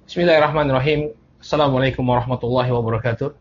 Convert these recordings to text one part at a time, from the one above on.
Bismillahirrahmanirrahim. Assalamualaikum warahmatullahi wabarakatuh.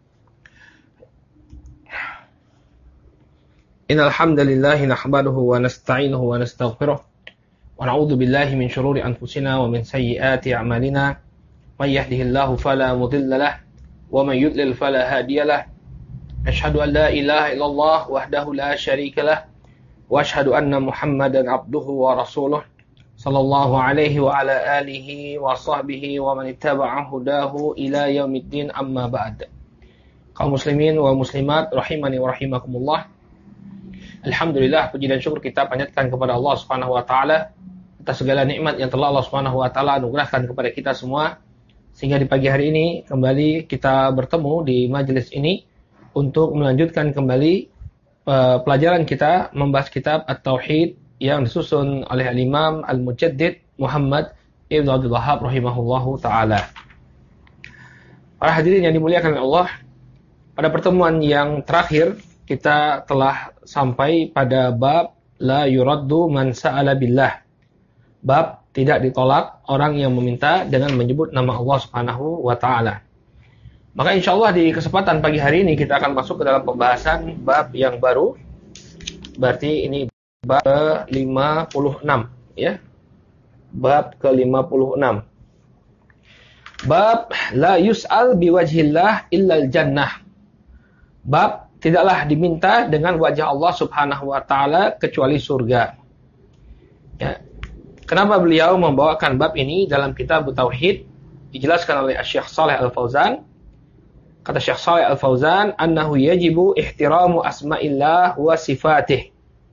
Innal hamdalillah nahmaduhu wa nasta'inuhu wa nastaghfiruh wa na'udzu billahi min shururi anfusina wa min sayyiati a'malina. May yahdihillahu fala mudilla lahu wa may yudlil fala hadiya lahu. Asyhadu an la ilaha illallah wahdahu la syarika lahu wa asyhadu anna Muhammadan abduhu wa rasuluh sallallahu alaihi wa ala alihi wa sahbihi wa man ittaba'a hudahu ila yaumiddin, amma ba'd. Kaum muslimin wa muslimat rahimani wa rahimakumullah. Alhamdulillah, puji dan syukur kita panjatkan kepada Allah Subhanahu wa taala atas segala nikmat yang telah Allah Subhanahu wa taala anugerahkan kepada kita semua, sehingga di pagi hari ini kembali kita bertemu di majelis ini untuk melanjutkan kembali pelajaran kita membahas kitab At-Tauhid yang disusun oleh Al-Imam Al-Mujaddid Muhammad Ibn Abdul Wahhab rahimahullahu ta'ala. Para hadirin yang dimuliakan oleh Allah, pada pertemuan yang terakhir kita telah sampai pada bab la yuraddu man sa'ala billah. Bab tidak ditolak orang yang meminta dengan menyebut nama Allah Subhanahu wa ta'ala. Maka insyaallah di kesempatan pagi hari ini kita akan masuk ke dalam pembahasan bab yang baru. Berarti ini bab ke-56 ya. Bab ke-56. Bab la yus'al biwajhillah illal jannah. Bab tidaklah diminta dengan wajah Allah Subhanahu wa taala kecuali surga. Ya. Kenapa beliau membawakan bab ini dalam kitab Tauhid? Dijelaskan oleh Syekh Shalih Al-Fauzan. Kata Syekh Shalih Al-Fauzan, annahu yajibu ihtiramu asma'illah wa sifatih.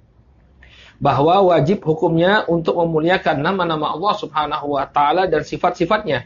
Bahwa wajib hukumnya untuk memuliakan nama-nama Allah Subhanahu wa taala dan sifat-sifatnya.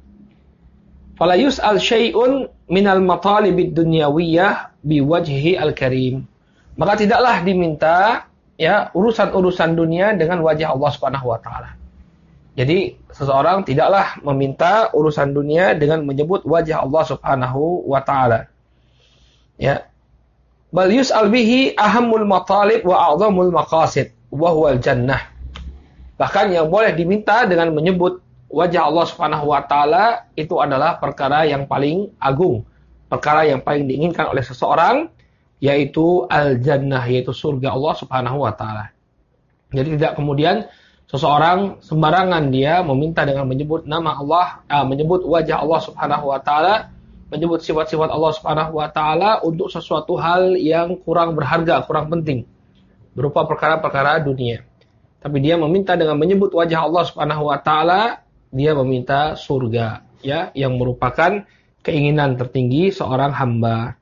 Fala yus'al syai'un minal matalibid dunyawiyah biwajhi al-karim. Maka tidaklah diminta ya urusan-urusan dunia dengan wajah Allah Subhanahu wa taala. Jadi seseorang tidaklah meminta urusan dunia dengan menyebut wajah Allah Subhanahu wa taala. Ya. Bal yus'al bihi ahammul matalib wa a'zamul maqasid wa huwal jannah. Bahkan yang boleh diminta dengan menyebut wajah Allah Subhanahu wa taala itu adalah perkara yang paling agung, perkara yang paling diinginkan oleh seseorang, yaitu al-jannah, yaitu surga Allah Subhanahu wa taala. Jadi tidak kemudian seseorang sembarangan dia meminta dengan menyebut nama Allah, menyebut wajah Allah Subhanahu wa taala, menyebut sifat-sifat Allah Subhanahu wa taala untuk sesuatu hal yang kurang berharga, kurang penting, berupa perkara-perkara dunia. Tapi dia meminta dengan menyebut wajah Allah Subhanahu wa taala, dia meminta surga, ya, yang merupakan keinginan tertinggi seorang hamba.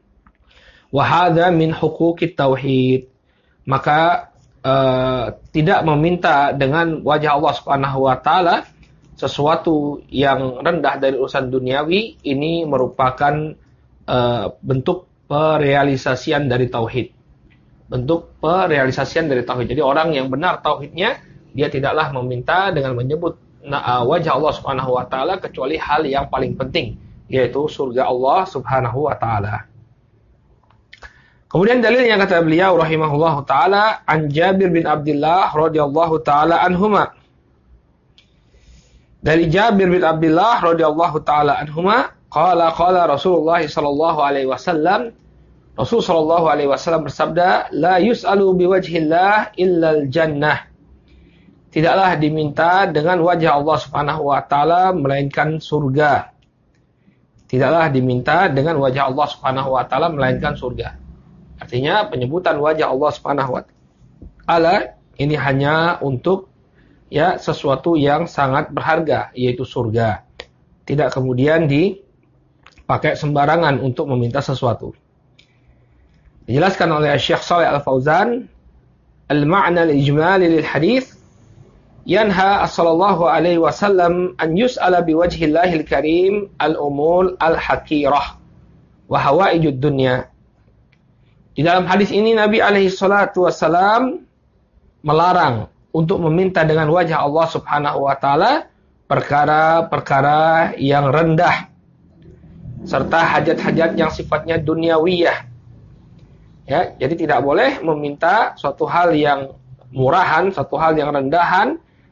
Wa hadza min huquqit tauhid. Maka tidak meminta dengan wajah Allah Subhanahu wa taala sesuatu yang rendah dari urusan duniawi, ini merupakan bentuk perealisasian dari tauhid. Bentuk perealisasian dari tauhid. Jadi orang yang benar tauhidnya, dia tidaklah meminta dengan menyebut wajah Allah Subhanahu wa taala kecuali hal yang paling penting, yaitu surga Allah Subhanahu wa taala. Kemudian dalil yang kata beliau rahimahullahu taala, an Jabir bin Abdullah radhiyallahu taala anhuma. Dari Jabir bin Abdullah radhiyallahu taala anhuma, qala Rasulullah sallallahu alaihi wasallam, Rasul sallallahu alaihi wasallam bersabda, la yus'alu biwajhillah illal jannah. Tidaklah diminta dengan wajah Allah Subhanahu wa taala melainkan surga. Tidaklah diminta dengan wajah Allah Subhanahu wa taala melainkan surga. Artinya penyebutan wajah Allah Subhanahu wa taala ini hanya untuk ya sesuatu yang sangat berharga, yaitu surga. Tidak kemudian dipakai sembarangan untuk meminta sesuatu. Dijelaskan oleh Syekh Shalih Al-Fauzan, al-ma'na al-ijmali lil hadits yanha sallallahu alaihi wasallam an yus'ala biwajhillahil karim al-umul al-haqirah wa hawaijud dunya. Di dalam hadis ini Nabi alaihi salatu wasallam melarang untuk meminta dengan wajah Allah Subhanahu wa taala perkara-perkara yang rendah serta hajat-hajat yang sifatnya duniawiyah. Ya, jadi tidak boleh meminta suatu hal yang murahan, suatu hal yang rendahan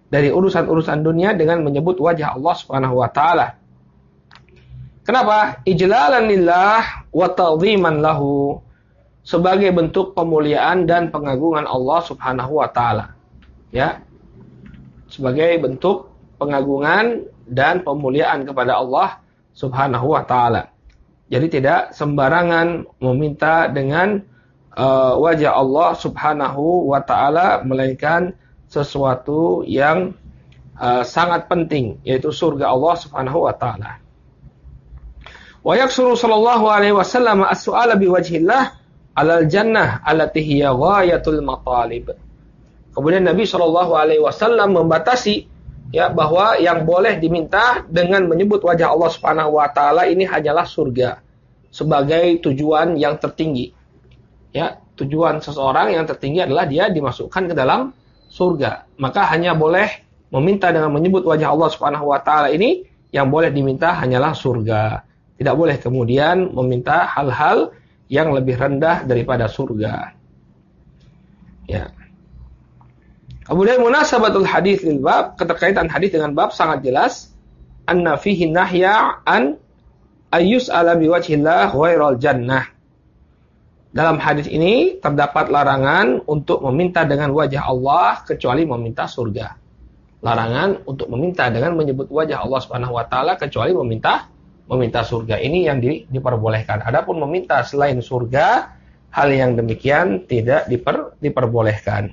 dari urusan-urusan dunia dengan menyebut wajah Allah Subhanahu wa taala. Kenapa? Ijlalan lillah wa ta'dhiman lahu, sebagai bentuk pemuliaan dan pengagungan Allah Subhanahu wa taala. Ya. Sebagai bentuk pengagungan dan pemuliaan kepada Allah Subhanahu wa taala. Jadi tidak sembarangan meminta dengan wajah Allah Subhanahu wa taala, melainkan sesuatu yang sangat penting, yaitu surga Allah Subhanahu wa taala. Wa yaksuru sallallahu alaihi wasallam as-su'ala biwajhillah 'alal jannah allati hiya ghayatul matalib. Kemudian Nabi sallallahu alaihi wasallam membatasi ya bahwa yang boleh diminta dengan menyebut wajah Allah Subhanahu wa taala ini hanyalah surga sebagai tujuan yang tertinggi. Ya, tujuan seseorang yang tertinggi adalah dia dimasukkan ke dalam surga. Maka hanya boleh meminta dengan menyebut wajah Allah Subhanahu wa taala ini, yang boleh diminta hanyalah surga. Tidak boleh kemudian meminta hal-hal yang lebih rendah daripada surga. Ya. Kemudian munasabatul hadis lil bab, keterkaitan hadis dengan bab sangat jelas. Anna fihi nahya an ayyus'ala biwajhillah ghairal jannah. Dalam hadis ini terdapat larangan untuk meminta dengan wajah Allah kecuali meminta surga. Larangan untuk meminta dengan menyebut wajah Allah Subhanahu wa taala kecuali meminta surga. Ini yang diperbolehkan. Adapun meminta selain surga, hal yang demikian tidak diperbolehkan.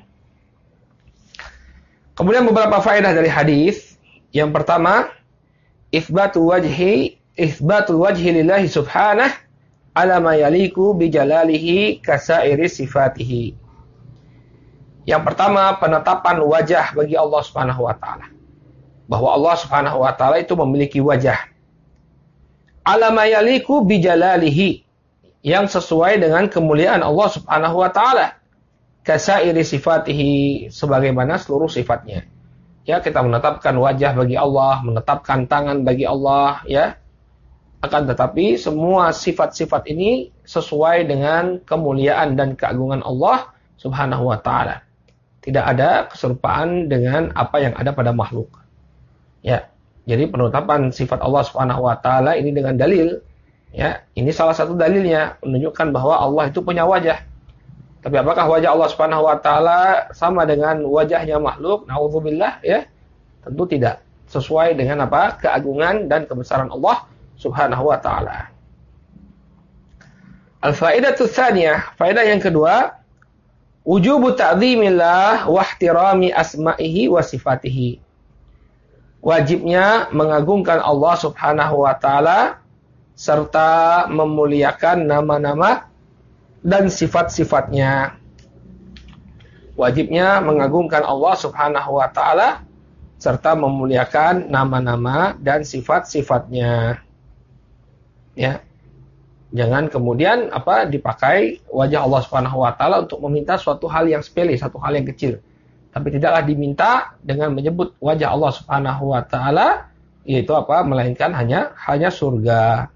Kemudian beberapa faedah dari hadis. Yang pertama, isbatul wajhi lillahi subhanahu ala ma yaliku bi jalalihi kasairi sifatihi. Yang pertama, penetapan wajah bagi Allah Subhanahu wa taala. Bahwa Allah Subhanahu wa taala itu memiliki wajah. Ala ma yaliku bi jalalihi, yang sesuai dengan kemuliaan Allah Subhanahu wa taala. Kasairi sifatihi, sebagaimana seluruh sifatnya. Ya, kita menetapkan wajah bagi Allah, menetapkan tangan bagi Allah, ya. Akan tetapi semua sifat-sifat ini sesuai dengan kemuliaan dan keagungan Allah Subhanahu wa taala. Tidak ada keserupaan dengan apa yang ada pada makhluk. Ya. Jadi penetapan sifat Allah Subhanahu wa taala ini dengan dalil, ya. Ini salah satu dalilnya menunjukkan bahwa Allah itu punya wajah. Tapi apakah wajah Allah Subhanahu wa taala sama dengan wajahnya makhluk? Nauzubillah, ya. Tentu tidak. Sesuai dengan apa? Keagungan dan kebesaran Allah Subhanahu wa taala. Al-faidatu tsaniyah, faedah yang kedua, wujubu ta'zimillah wa ihtirami asma'ihi wa sifatihi. Wajibnya mengagungkan Allah Subhanahu wa taala serta memuliakan nama-nama dan sifat-sifatnya. Wajibnya mengagungkan Allah Subhanahu wa taala serta memuliakan nama-nama dan sifat-sifatnya. Ya. Jangan kemudian dipakai wajah Allah Subhanahu wa taala untuk meminta suatu hal yang sepele, satu hal yang kecil. Tapi tidaklah diminta dengan menyebut wajah Allah Subhanahu wa taala, yaitu melainkan hanya surga.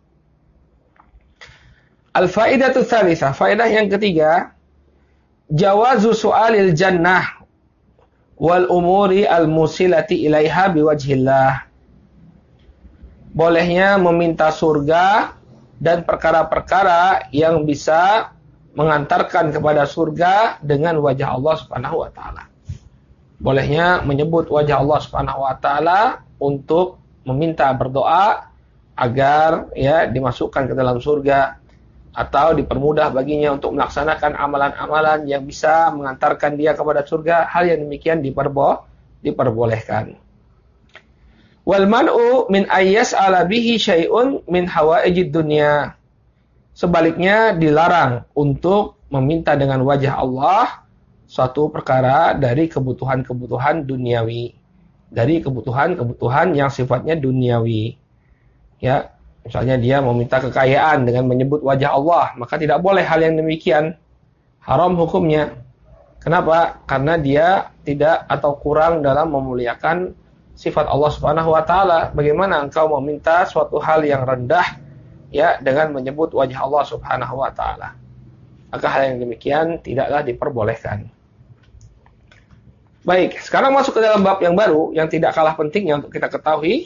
Al-faidatu tsalitsa, faedah yang ketiga, jawazu su'alil jannah wal umuri al-musilati ilaiha biwajhillah. Bolehnya meminta surga dan perkara-perkara yang bisa mengantarkan kepada surga dengan wajah Allah Subhanahu wa taala. Bolehnya menyebut wajah Allah Subhanahu wa taala untuk meminta berdoa agar dimasukkan ke dalam surga, atau dipermudah baginya untuk melaksanakan amalan-amalan yang bisa mengantarkan dia kepada surga. Hal yang demikian diperbolehkan. Wal man'u min ayyas'ala bihi syai'un min hawaijid dunya. Sebaliknya dilarang untuk meminta dengan wajah Allah suatu perkara dari kebutuhan-kebutuhan duniawi, dari kebutuhan-kebutuhan yang sifatnya duniawi. Ya, misalnya dia meminta kekayaan dengan menyebut wajah Allah, maka tidak boleh hal yang demikian. Haram hukumnya. Kenapa? Karena dia tidak atau kurang dalam memuliakan sifat Allah Subhanahu wa taala. Bagaimana engkau meminta suatu hal yang rendah dengan menyebut wajah Allah Subhanahu wa taala? Maka hal yang demikian tidaklah diperbolehkan. Baik, sekarang masuk ke dalam bab yang baru yang tidak kalah pentingnya untuk kita ketahui.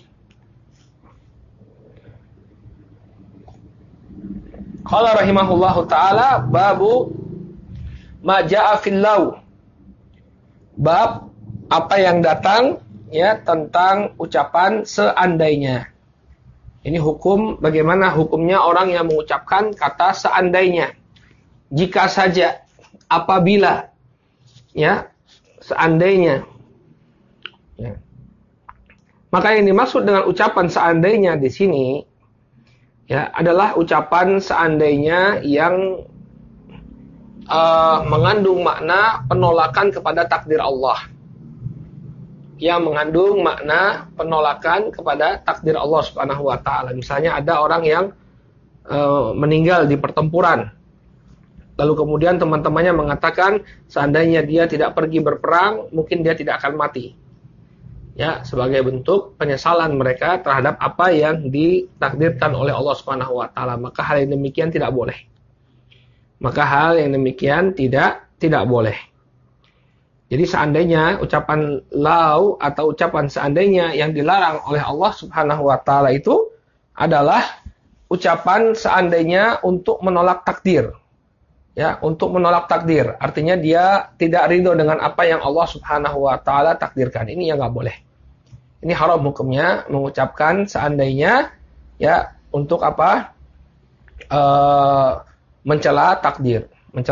Qala rahimahullahu taala babu ma jaa fil law. Bab apa yang datang ya tentang ucapan seandainya. Ini hukum, bagaimana hukumnya orang yang mengucapkan kata seandainya. Jika saja, apabila, ya, seandainya. Ya. Maka yang dimaksud dengan ucapan seandainya di sini, ya, adalah ucapan seandainya yang mengandung makna penolakan kepada takdir Allah. Yang mengandung makna penolakan kepada takdir Allah Subhanahu wa taala. Misalnya ada orang yang meninggal di pertempuran. Lalu kemudian teman-temannya mengatakan seandainya dia tidak pergi berperang, mungkin dia tidak akan mati. Ya, sebagai bentuk penyesalan mereka terhadap apa yang ditakdirkan oleh Allah Subhanahu wa taala. Maka hal yang demikian tidak boleh. Tidak boleh. Jadi seandainya ucapan lau atau ucapan seandainya yang dilarang oleh Allah Subhanahu wa taala itu adalah ucapan seandainya untuk menolak takdir. Ya, untuk menolak takdir. Artinya dia tidak ridho dengan apa yang Allah Subhanahu wa taala takdirkan. Ini yang enggak boleh. Ini haram hukumnya mengucapkan seandainya ya untuk apa? Mencela takdir.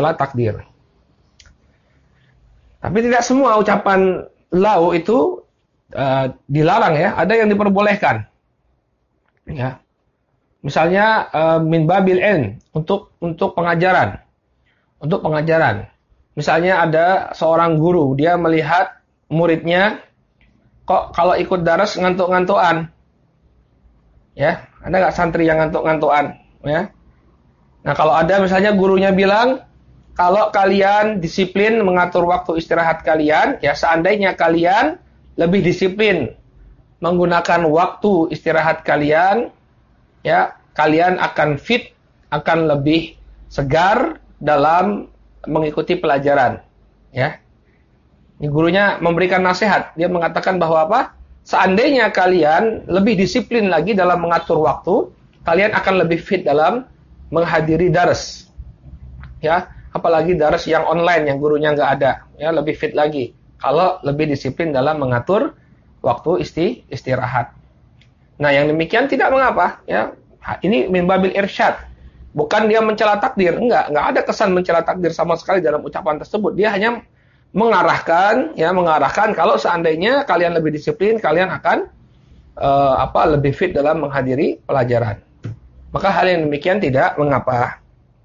Tapi tidak semua ucapan lau itu dilarang ya, ada yang diperbolehkan. Ya. Misalnya min babil ilm untuk pengajaran. Untuk pengajaran. Misalnya ada seorang guru, dia melihat muridnya kok kalau ikut daras ngantuk-ngantukan. Ya, ada nggak santri yang ngantuk-ngantukan, ya? Nah, kalau ada misalnya gurunya bilang kalau kalian disiplin mengatur waktu istirahat kalian, ya seandainya kalian lebih disiplin menggunakan waktu istirahat kalian, ya kalian akan fit, akan lebih segar dalam mengikuti pelajaran. Ya, ini gurunya memberikan nasihat. Dia mengatakan bahwa apa? Seandainya kalian lebih disiplin lagi dalam mengatur waktu, kalian akan lebih fit dalam menghadiri daras. Ya. Apalagi daras yang online yang gurunya nggak ada, ya lebih fit lagi kalau lebih disiplin dalam mengatur waktu istirahat. Nah, yang demikian tidak mengapa, ya. Ini min babil irsyad. Bukan dia mencela takdir, enggak ada kesan mencela takdir sama sekali dalam ucapan tersebut. Dia hanya mengarahkan kalau seandainya kalian lebih disiplin, kalian akan lebih fit dalam menghadiri pelajaran. Maka hal yang demikian tidak mengapa.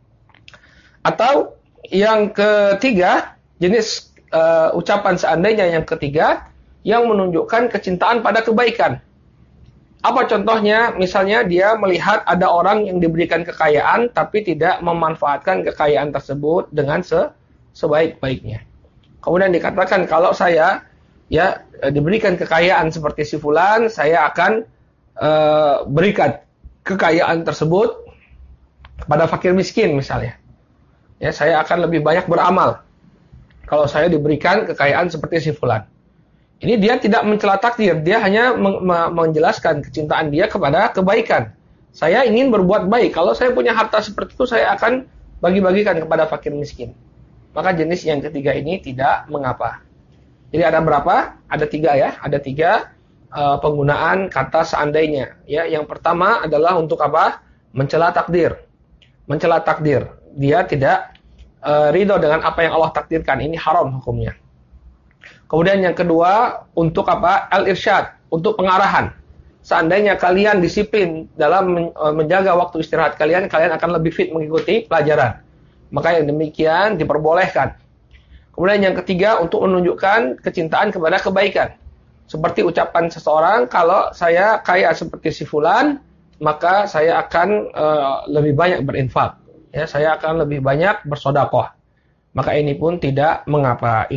Atau yang ketiga, jenis ucapan seandainya yang ketiga yang menunjukkan kecintaan pada kebaikan. Apa contohnya? Misalnya dia melihat ada orang yang diberikan kekayaan tapi tidak memanfaatkan kekayaan tersebut dengan sebaik-baiknya. Kemudian dikatakan kalau saya ya diberikan kekayaan seperti si fulan, saya akan berikan kekayaan tersebut kepada fakir miskin misalnya. Ya, saya akan lebih banyak beramal kalau saya diberikan kekayaan seperti si fulan. Ini dia tidak mencela takdir, dia hanya menjelaskan kecintaan dia kepada kebaikan. Saya ingin berbuat baik, kalau saya punya harta seperti itu saya akan bagi-bagikan kepada fakir miskin. Maka jenis yang ketiga ini tidak mengapa. Jadi ada berapa? Ada tiga ya, ada tiga penggunaan kata seandainya. Ya, yang pertama adalah untuk apa? Mencela takdir. Mencela takdir. Dia tidak ridho dengan apa yang Allah takdirkan. Ini haram hukumnya. Kemudian yang kedua, untuk apa? Al-irsyad, untuk pengarahan. Seandainya kalian disiplin dalam menjaga waktu istirahat kalian, kalian akan lebih fit mengikuti pelajaran. Maka yang demikian diperbolehkan. Kemudian yang ketiga, untuk menunjukkan kecintaan kepada kebaikan. Seperti ucapan seseorang, kalau saya kaya seperti si fulan, maka saya akan lebih banyak berinfak. Ya, saya akan lebih banyak bersedekah. Maka ini pun tidak mengapa.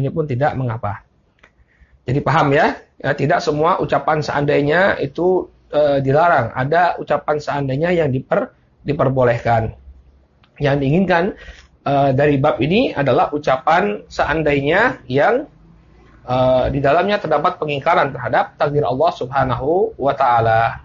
Jadi paham ya? Ya, tidak semua ucapan seandainya itu dilarang. Ada ucapan seandainya yang diperbolehkan. Yang diinginkan dari bab ini adalah ucapan seandainya yang di dalamnya terdapat pengingkaran terhadap takdir Allah Subhanahu wa taala.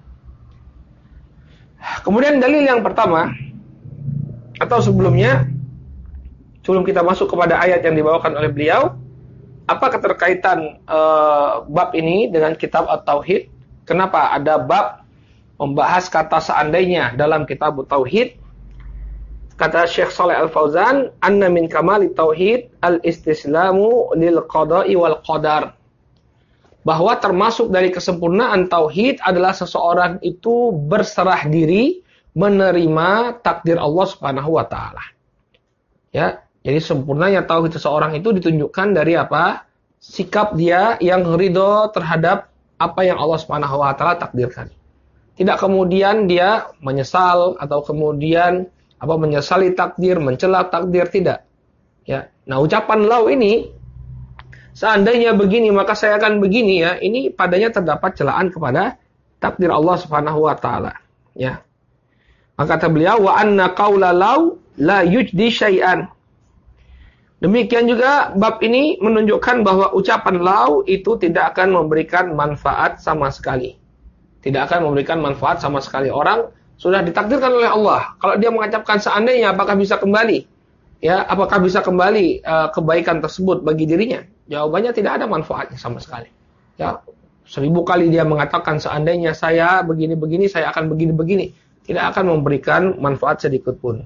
Kemudian dalil yang pertama, atau sebelum kita masuk kepada ayat yang dibawakan oleh beliau, apa keterkaitan bab ini dengan kitab At-Tauhid? Kenapa ada bab membahas kata seandainya dalam kitab At-Tauhid? Kata Syekh Shalih Al-Fauzan, anna min kamali tauhid al-istislamu lil qada'i wal qadar. Bahwa termasuk dari kesempurnaan tauhid adalah seseorang itu berserah diri menerima takdir Allah Subhanahu wa taala. Ya, jadi sempurnanya tauhid seseorang itu ditunjukkan dari apa? Sikap dia yang ridho terhadap apa yang Allah Subhanahu wa taala takdirkan. Tidak kemudian dia menyesal atau kemudian menyesali takdir, mencela takdir, tidak. Ya. Nah, ucapan lau ini seandainya begini maka saya akan begini, ya. Ini padanya terdapat celaan kepada takdir Allah Subhanahu wa taala, ya. Maka kata beliau, wa anna qaula lau la yujdi syai'an. Demikian juga bab ini menunjukkan bahwa ucapan lau itu tidak akan memberikan manfaat sama sekali. Tidak akan memberikan manfaat sama sekali. Orang sudah ditakdirkan oleh Allah. Kalau dia mengucapkan seandainya, apakah bisa kembali? Ya, apakah bisa kembali kebaikan tersebut bagi dirinya? Jawabannya tidak ada manfaatnya sama sekali. Ya, 1000 kali dia mengatakan seandainya saya begini-begini, saya akan begini-begini, tidak akan memberikan manfaat sedikit pun.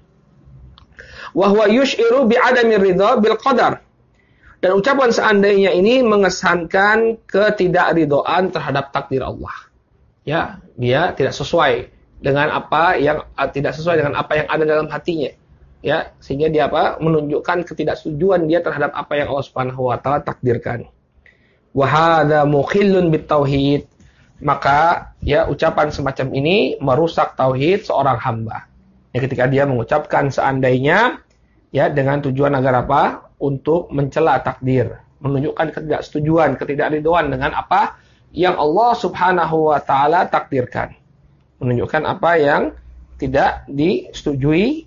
Wa huwa yush'iru bi'adami ridha bil qadar. Dan ucapan seandainya ini mengesankan ketidakridhaan terhadap takdir Allah. Ya, dia tidak sesuai dengan apa yang ada dalam hatinya, ya, sehingga dia menunjukkan ketidaksetujuan dia terhadap apa yang Allah Subhanahu wa taala takdirkan. Wa hadza mukhillun bit tauhid. Maka ya, ucapan semacam ini merusak tauhid seorang hamba. Ya, ketika dia mengucapkan seandainya, ya, dengan tujuan agar untuk mencela takdir, menunjukkan ketidaksetujuan, ketidakridhoan dengan apa yang Allah Subhanahu wa taala takdirkan. Menunjukkan apa yang tidak disetujui,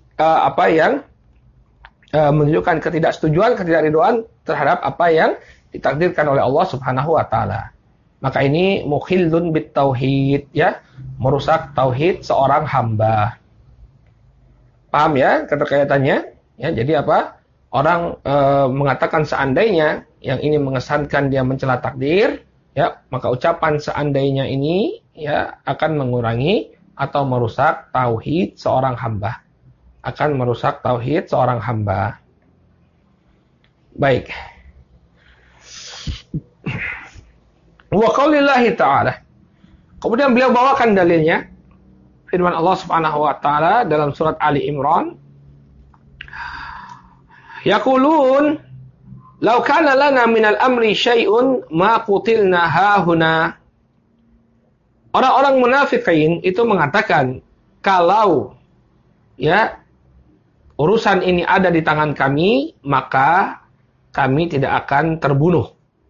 menunjukkan ketidaksetujuan, ketidakridhoan terhadap apa yang ditakdirkan oleh Allah Subhanahu wa taala. Maka ini mukhillun bit tauhid, ya, merusak tauhid seorang hamba. Paham ya keterkaitannya? Ya, jadi orang mengatakan seandainya, yang ini mengesankan dia mencela takdir, ya, maka ucapan seandainya ini, ya, akan mengurangi atau merusak tauhid seorang hamba. Akan merusak tauhid seorang hamba. Baik. Wa qaulillahi ta'ala. Kemudian beliau bawakan dalilnya. Firman Allah Subhanahu wa taala dalam surat Ali Imran. Yaqulun law kana lana minal amri syai'un ma qutilna hahuna. Orang-orang munafikin itu mengatakan, kalau ya urusan ini ada di tangan kami, maka kami tidak akan terbunuh.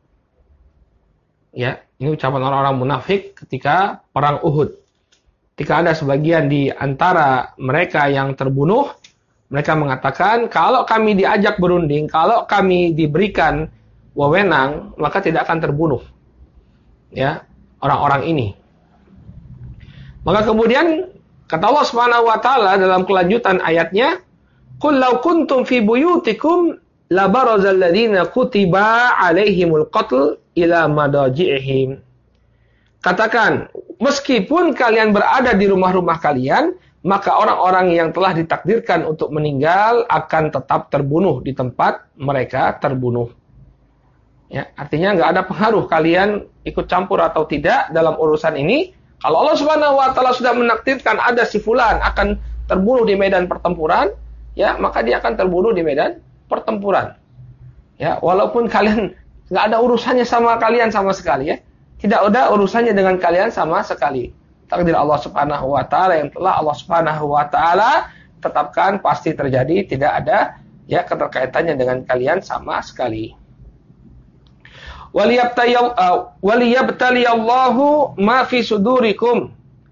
Ya, ini ucapan orang-orang munafik ketika perang Uhud. Ketika ada sebagian di antara mereka yang terbunuh, mereka mengatakan, kalau kami diajak berunding, kalau kami diberikan wewenang, maka tidak akan terbunuh. Ya, orang-orang ini. Maka kemudian kata Allah Subhanahu wa taala dalam kelanjutan ayatnya, "Qul law kuntum fi buyutikum la barazal ladzina kutiba 'alaihimul qatl ila madaji'ihim." Katakan, meskipun kalian berada di rumah-rumah kalian, maka orang-orang yang telah ditakdirkan untuk meninggal akan tetap terbunuh di tempat mereka terbunuh. Ya, artinya nggak ada pengaruh kalian ikut campur atau tidak dalam urusan ini. Kalau Allah Subhanahu wa taala sudah menakdirkan ada si fulan akan terbunuh di medan pertempuran, ya, maka dia akan terbunuh di medan pertempuran. Ya, walaupun kalian nggak ada urusannya sama kalian sama sekali, ya. Tidak ada urusannya dengan kalian sama sekali. Takdir Allah Subhanahu wa taala yang telah Allah Subhanahu wa taala tetapkan pasti terjadi, tidak ada ya keterkaitannya dengan kalian sama sekali. Waliyabtaliyallahu ma fi sudurikum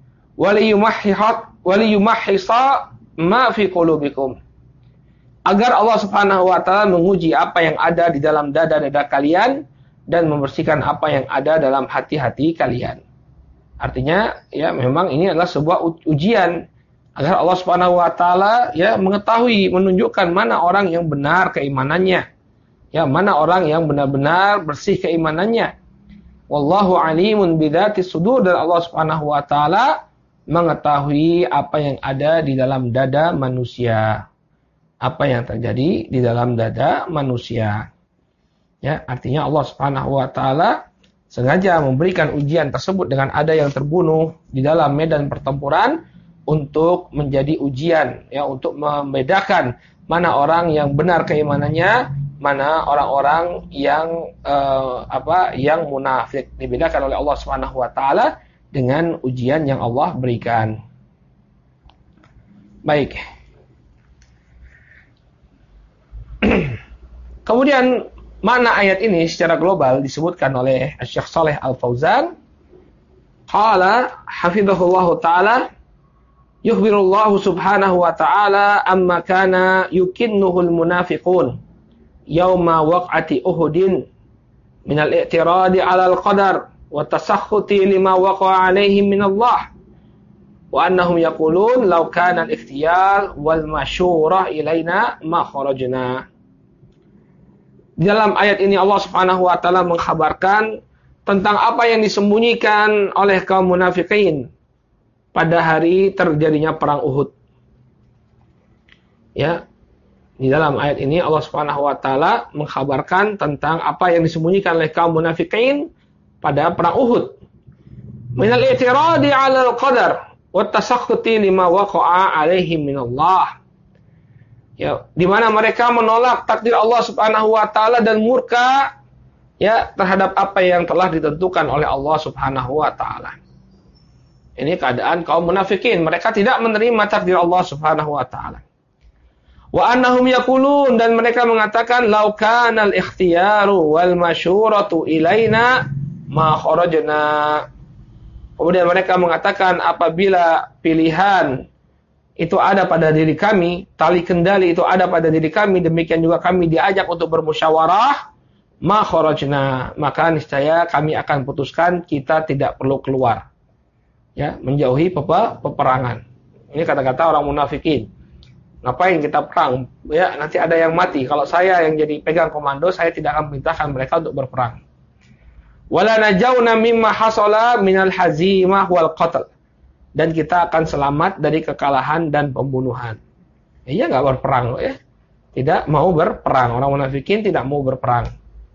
waliyumahhisa ma fi qulubikum. Agar Allah Subhanahu wa taala menguji apa yang ada di dalam dada-dada kalian dan membersihkan apa yang ada dalam hati-hati kalian. Artinya ya memang ini adalah sebuah ujian agar Allah Subhanahu wa taala ya mengetahui, menunjukkan mana orang yang benar keimanannya. Ya, mana orang yang benar-benar bersih keimanannya. Wallahu alimun bidzatis sudur, dan Allah Subhanahu wa taala mengetahui apa yang ada di dalam dada manusia. Apa yang terjadi di dalam dada manusia. Ya, artinya Allah Subhanahu wa taala sengaja memberikan ujian tersebut dengan ada yang terbunuh di dalam medan pertempuran untuk menjadi ujian, ya, untuk membedakan mana orang yang benar keimanannya, mana orang-orang yang yang munafik. Dibedakan oleh Allah Subhanahu wa taala dengan ujian yang Allah berikan. Baik. Kemudian makna ayat ini secara global disebutkan oleh Syekh Shalih Al-Fauzan. Qala hafizahullahu taala, yukhbirullahu subhanahu wa ta'ala amma kana yukinnuhul munafiqun yawma waq'ati Uhudin minal i'tiradi 'alal qadar wa tasakhuti lima waqa'a 'alaihim minallah wa annahum yaqulun law kana al-ikhtiyar wal masyurah ilaina ma kharajna. Di dalam ayat ini Allah Subhanahu wa taala mengkhabarkan tentang apa yang disembunyikan oleh kaum munafikin pada hari terjadinya perang Uhud. Ya, di dalam ayat ini Allah Subhanahu wa taala mengkhabarkan tentang apa yang disembunyikan oleh kaum munafikin pada perang Uhud. Minal i'tiradi 'alal qadar wa tasakhuti lima waqa'a 'alaihim minallah. Ya, di mana mereka menolak takdir Allah Subhanahu wa taala dan murka ya terhadap apa yang telah ditentukan oleh Allah Subhanahu wa taala. Ini keadaan kaum munafikin, mereka tidak menerima takdir Allah Subhanahu wa taala. Wa annahum yaqulun, dan mereka mengatakan law kana al-ikhtiyaru wal masyuratu ilaina ma kharajna. Kemudian mereka mengatakan apabila pilihan itu ada pada diri kami, tali kendali itu ada pada diri kami, demikian juga kami diajak untuk bermusyawarah, ma kharajna, maka niscaya kami akan putuskan kita tidak perlu keluar. Ya, menjauhi peperangan. Ini kata-kata orang munafikin. Ngapain kita perang? Ya, nanti ada yang mati. Kalau saya yang jadi pegang komando, saya tidak akan perintahkan mereka untuk berperang. Wala najawna mimma hasala minal hazimah wal qatl. Dan kita akan selamat dari kekalahan dan pembunuhan. Iya nggak berperang loh ya. Tidak mau berperang. Orang munafikin tidak mau berperang.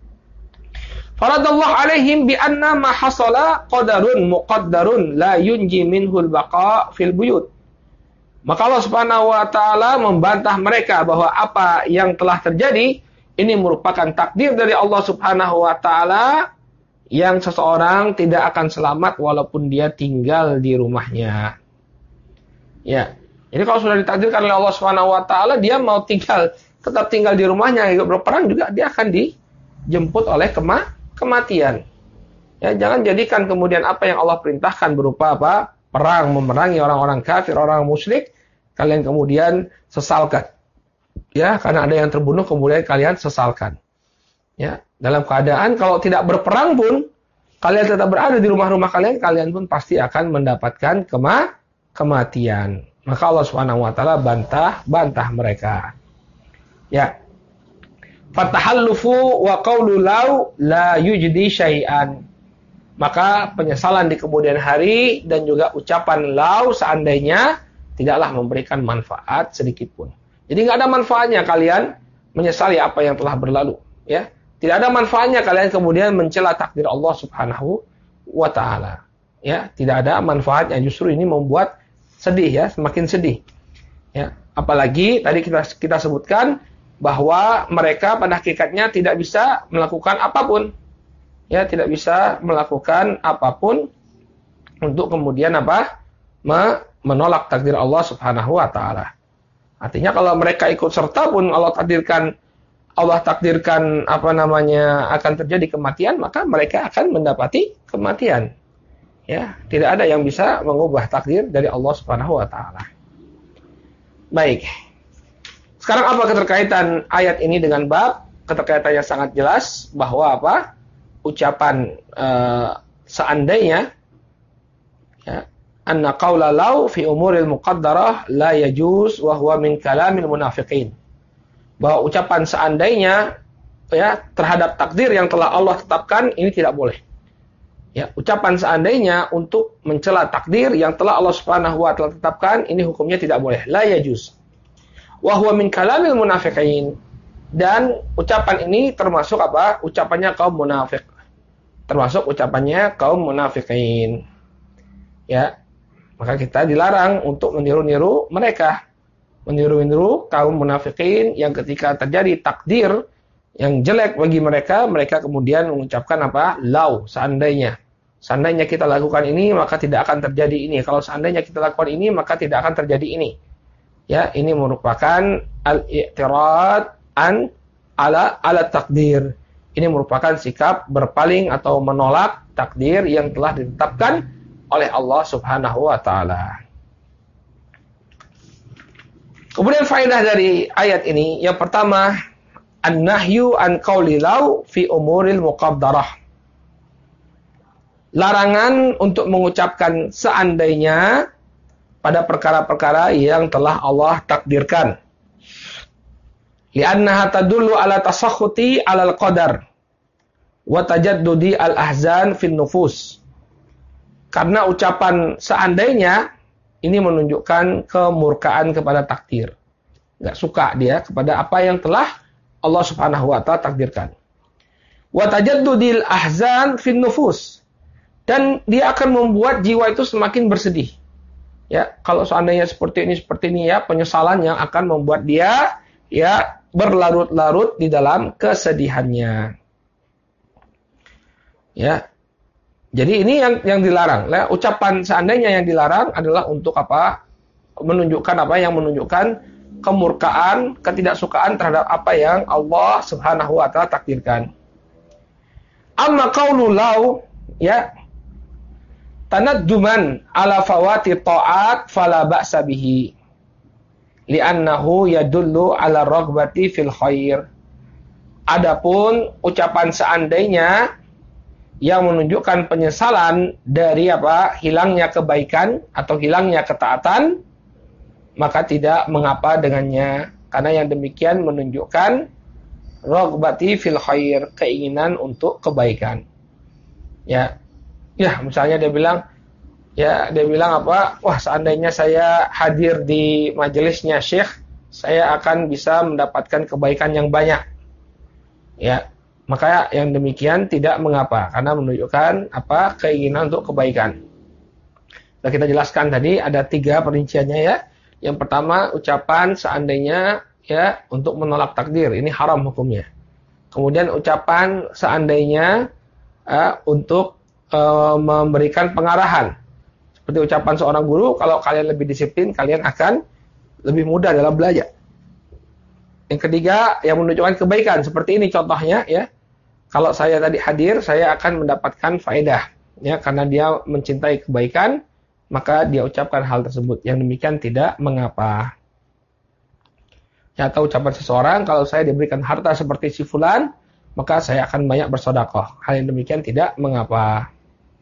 Faradallahu alaihim bi anna ma hasala qadarun muqaddarun la yunji minhul baqa fil buyut. Maka Allah Subhanahu wa taala membantah mereka bahwa apa yang telah terjadi ini merupakan takdir dari Allah Subhanahu wa taala, yang seseorang tidak akan selamat walaupun dia tinggal di rumahnya. Ya. Jadi kalau sudah ditakdirkan oleh Allah Subhanahu wa taala, dia mau tetap tinggal di rumahnya, berperang juga dia akan dijemput oleh kematian. Ya, jangan jadikan kemudian apa yang Allah perintahkan berupa apa? Perang, memerangi orang-orang kafir, orang musyrik, kalian kemudian sesalkan. Ya, karena ada yang terbunuh kemudian kalian sesalkan. Ya, dalam keadaan kalau tidak berperang pun, kalian tetap berada di rumah-rumah kalian, kalian pun pasti akan mendapatkan kematian. Maka Allah Subhanahu wa taala bantah mereka. Ya. Fatahallufu wa qawlu law la yujdi syai'an. Maka penyesalan di kemudian hari dan juga ucapan law seandainya tidaklah memberikan manfaat sedikit pun. Jadi nggak ada manfaatnya kalian menyesali apa yang telah berlalu, ya. Tidak ada manfaatnya kalian kemudian mencela takdir Allah Subhanahu wa taala. Ya, tidak ada manfaatnya, justru ini membuat sedih ya, semakin sedih. Ya, apalagi tadi kita sebutkan bahwa mereka pada hakikatnya tidak bisa melakukan apapun. Ya, tidak bisa melakukan apapun untuk kemudian menolak takdir Allah Subhanahu wa taala. Artinya kalau mereka ikut serta pun Allah takdirkan akan terjadi kematian, maka mereka akan mendapati kematian. Ya, tidak ada yang bisa mengubah takdir dari Allah Subhanahu wa taala. Baik. Sekarang apa keterkaitan ayat ini dengan bab? Keterkaitannya sangat jelas bahwa ucapan seandainya, ya, anna qawla law fi umuril muqaddarah la yajuz wa huwa min kalamil munafiqin. Bahwa ucapan seandainya, ya, terhadap takdir yang telah Allah tetapkan ini tidak boleh. Ya, ucapan seandainya untuk mencela takdir yang telah Allah Subhanahu wa taala tetapkan ini hukumnya tidak boleh. La yajuz. Wa huwa min kalamil munafiqin. Dan ucapan ini termasuk apa? Ucapannya kaum munafik. Termasuk ucapannya kaum munafikin. Ya. Maka kita dilarang untuk meniru-niru mereka. Meniru-niru kaum munafikin yang ketika terjadi takdir yang jelek bagi mereka, mereka kemudian mengucapkan apa? Lau, seandainya. Seandainya kita lakukan ini, maka tidak akan terjadi ini. Kalau seandainya kita lakukan ini, maka tidak akan terjadi ini. Ya, ini merupakan al-i'tirad ala takdir. Ini merupakan sikap berpaling atau menolak takdir yang telah ditetapkan oleh Allah Subhanahu wa taala. Kemudian faedah dari ayat ini, yang pertama, an-nahyu an qauli law fi umuril muqaddarah. Larangan untuk mengucapkan seandainya pada perkara-perkara yang telah Allah takdirkan. Li'annaha tadullu ala tasakhuti alal qadar wa tajaddudi al-ahzan fin nufus. Karena ucapan seandainya ini menunjukkan kemurkaan kepada takdir. Enggak suka dia kepada apa yang telah Allah Subhanahu wa taala takdirkan. Wa tajaddudil ahzan fin nufus. Dan dia akan membuat jiwa itu semakin bersedih. Ya, kalau seandainya seperti ini ya, penyesalan yang akan membuat dia ya berlarut-larut di dalam kesedihannya. Ya. Jadi ini yang dilarang. Ya, ucapan seandainya yang dilarang adalah untuk apa? Menunjukkan apa? Yang menunjukkan kemurkaan, ketidaksukaan terhadap apa yang Allah Subhanahu wa taala takdirkan. Amma qaulu law, ya, tanadduman ala fawati ta'at fala ba'sa bihi. Li'annahu yadullu ala raghbati fil khair. Adapun ucapan seandainya yang menunjukkan penyesalan dari apa? Hilangnya kebaikan atau hilangnya ketaatan, maka tidak mengapa dengannya. Karena yang demikian menunjukkan raghbati fil khair, keinginan untuk kebaikan. Ya. Ya, misalnya dia bilang apa? Wah, seandainya saya hadir di majelisnya Syekh, saya akan bisa mendapatkan kebaikan yang banyak. Ya, maka yang demikian tidak mengapa karena menunjukkan apa? Keinginan untuk kebaikan. Nah, kita jelaskan tadi ada 3 perinciannya ya. Yang pertama, ucapan seandainya ya untuk menolak takdir, ini haram hukumnya. Kemudian ucapan seandainya untuk memberikan pengarahan. Seperti ucapan seorang guru, kalau kalian lebih disiplin, kalian akan lebih mudah dalam belajar. Yang ketiga, yang menunjukkan kebaikan. Seperti ini contohnya, ya. Kalau saya tadi hadir, saya akan mendapatkan faedah. Ya, karena dia mencintai kebaikan, maka dia ucapkan hal tersebut. Yang demikian tidak mengapa. Ya, atau ucapan seseorang, kalau saya diberikan harta seperti si fulan, maka saya akan banyak bersedekah. Hal yang demikian tidak mengapa.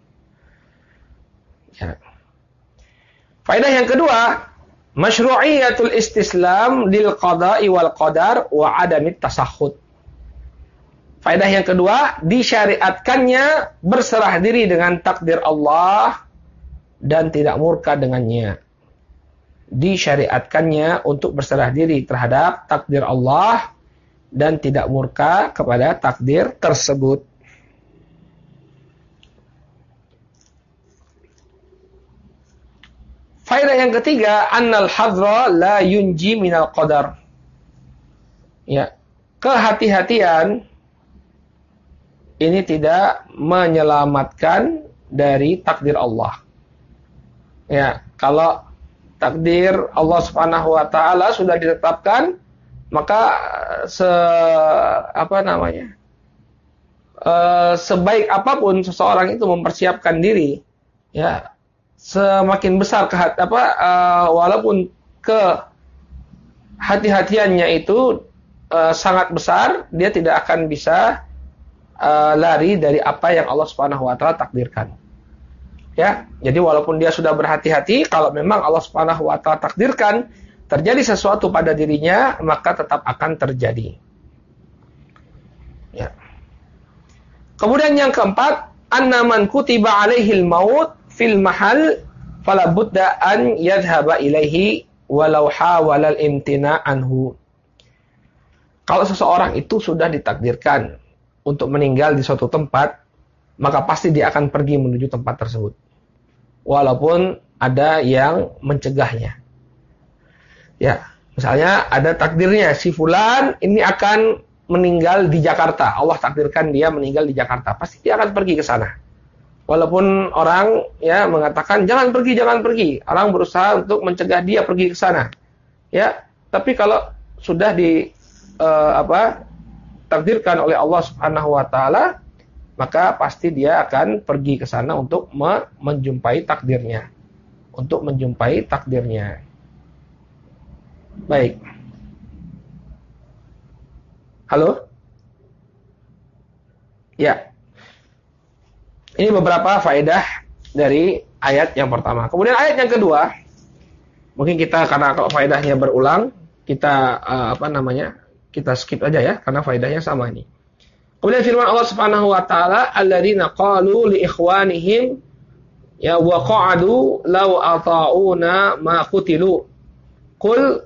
Ya. Faedah yang kedua, masyru'iyatul istislam lil qada'i wal qadar wa adamit tasakhut. Faedah yang kedua, disyariatkannya berserah diri dengan takdir Allah dan tidak murka dengannya. Disyariatkannya untuk berserah diri terhadap takdir Allah dan tidak murka kepada takdir tersebut. Faedah yang ketiga, annal hadra la yunji minal qadar. Ya, kehati-hatian ini tidak menyelamatkan dari takdir Allah. Ya, kalau takdir Allah Subhanahu wa taala sudah ditetapkan, maka sebaik apapun seseorang itu mempersiapkan diri, ya, semakin besar walaupun kehati-hatiannya itu sangat besar, dia tidak akan bisa lari dari apa yang Allah Subhanahu wa taala takdirkan. Ya, jadi walaupun dia sudah berhati-hati, kalau memang Allah Subhanahu wa taala takdirkan terjadi sesuatu pada dirinya, maka tetap akan terjadi. Ya. Kemudian yang keempat, anna man kutiba alaihil maut fil mahal fala budda an yadhhaba ilaihi walau hawalal imtina anhu. Kalau seseorang itu sudah ditakdirkan untuk meninggal di suatu tempat, maka pasti dia akan pergi menuju tempat tersebut. Walaupun ada yang mencegahnya. Ya, misalnya ada takdirnya si fulan ini akan meninggal di Jakarta. Allah takdirkan dia meninggal di Jakarta. Pasti dia akan pergi ke sana. Walaupun orang ya mengatakan jangan pergi. Orang berusaha untuk mencegah dia pergi ke sana. Ya, tapi kalau sudah takdirkan oleh Allah Subhanahu wa taala, maka pasti dia akan pergi ke sana untuk menjumpai takdirnya. Baik. Halo? Ya. Ini beberapa faedah dari ayat yang pertama. Kemudian ayat yang kedua, mungkin kita karena kalau faedahnya berulang, kita kita skip aja ya, karena faedahnya sama ini. Kemudian firman Allah Subhanahu wa taala, alladzina qalu li ikhwanihim ya wa qa'adu law ata'una ma qutilu. Qul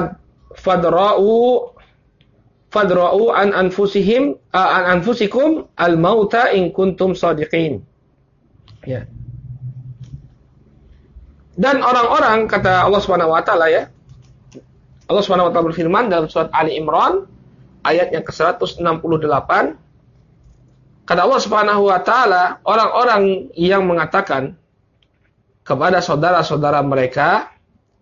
fadra'u an anfusikum al-mauta in kuntum shadiqin. Ya. Dan orang-orang, kata Allah Subhanahu wa taala ya. Allah Subhanahu wa taala berfirman dalam surat Ali Imran ayat yang ke-168, kata Allah Subhanahu wa taala, orang-orang yang mengatakan kepada saudara-saudara mereka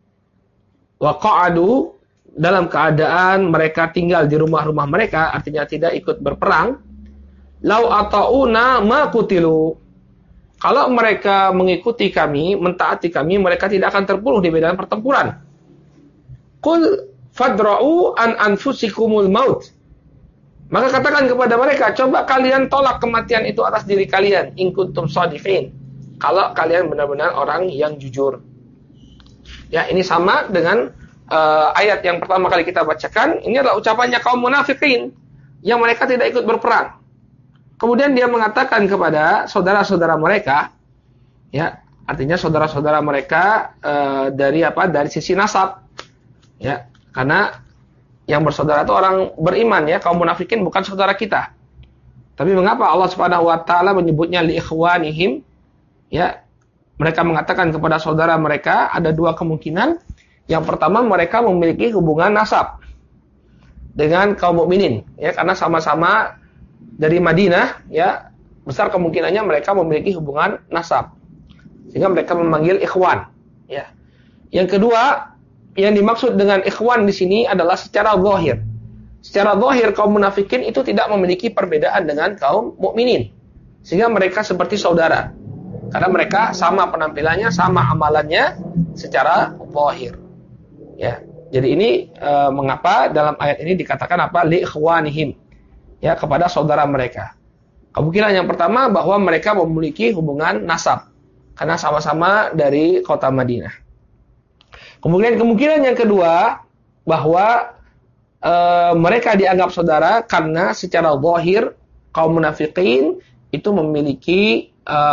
wa qa'adu, dalam keadaan mereka tinggal di rumah-rumah mereka, artinya tidak ikut berperang, lau ata'una ma qutilu, kalau mereka mengikuti kami, mentaati kami, mereka tidak akan terbunuh di medan pertempuran. Qul fadra'u an anfusikumul maut, maka katakan kepada mereka, coba kalian tolak kematian itu atas diri kalian, in kuntum shadiqin, kalau kalian benar-benar orang yang jujur. Ya, ini sama dengan ayat yang pertama kali kita bacakan. Ini adalah ucapannya kaum munafikin yang mereka tidak ikut berperang. Kemudian dia mengatakan kepada saudara-saudara mereka, ya, artinya saudara-saudara mereka dari sisi nasab, ya, karena yang bersaudara itu orang beriman, ya, kaum munafikin bukan saudara kita. Tapi mengapa Allah Subhanahu wa taala menyebutnya li ikhwanihim? Ya, mereka mengatakan kepada saudara mereka, ada dua kemungkinan. Yang pertama, mereka memiliki hubungan nasab dengan kaum mukminin, ya, karena sama-sama dari Madinah, ya, besar kemungkinannya mereka memiliki hubungan nasab, sehingga mereka memanggil ikhwan, ya. Yang kedua, yang dimaksud dengan ikhwan di sini adalah secara zahir. Secara zahir kaum munafikin itu tidak memiliki perbedaan dengan kaum mukminin, sehingga mereka seperti saudara, karena mereka sama penampilannya, sama amalannya secara zahir. Ya, jadi ini mengapa dalam ayat ini dikatakan li ikhwanihim, ya, kepada saudara mereka. Kemungkinan yang pertama bahwa mereka memiliki hubungan nasab karena sama-sama dari kota Madinah. Kemudian kemungkinan yang kedua bahwa mereka dianggap saudara karena secara zahir kaum munafikin itu memiliki